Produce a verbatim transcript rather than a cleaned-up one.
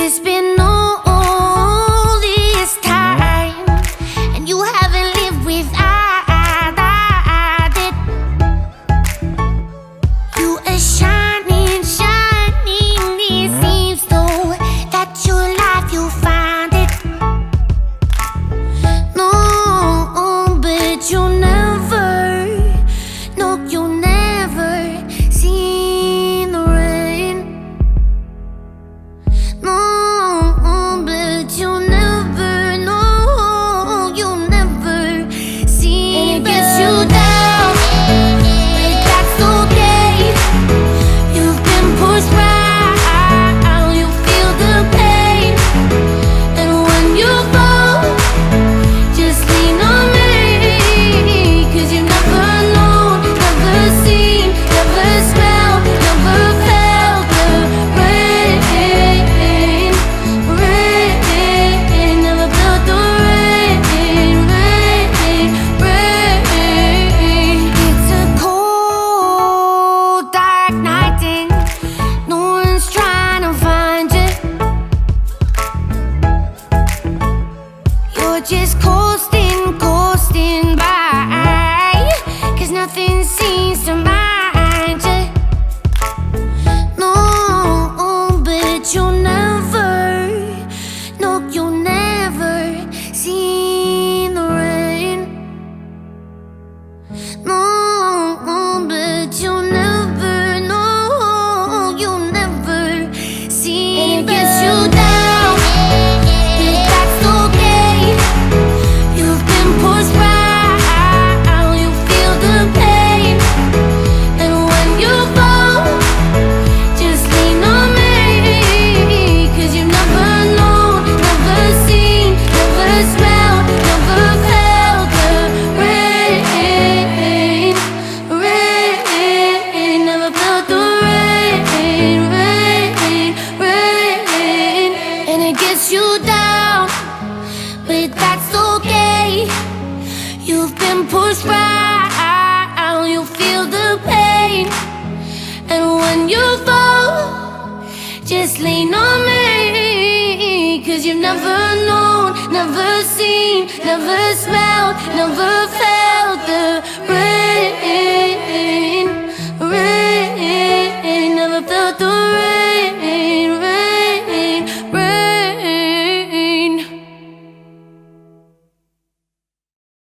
It's been all this time, and you haven't lived without it. You are shining, shining. It seems though that your life you find it. No, but you'll never, no, you'll never see the rain. No, but you'll never, no, you'll never see. And it gets you down, but that's okay. You've been pushed right, you feel the pain. And when you fall, just lean on me, 'cause you've never known, never seen, never smelled, never felt the rain. Rain, never felt the rain, rain, rain. It's a cold, dark night and no one's trying to find you. You're just coasting, coasting by, 'cause nothing seems to mind you. No, but you'll never, no, you'll never see the rain. No, but you'll never, no, you'll never see. And it gets you down, but that's okay. You've been pushed right, you feel the pain. And when you fall, just lean on me, 'cause you've never known, never seen, never smelled, never felt the rain. Rain, never felt the rain, rain, rain. And it gets you down, but that's okay. You've been pushed right, you feel the pain. And when you fall, just lean on me, 'cause you've never known, never seen, never smelled, never felt the rain.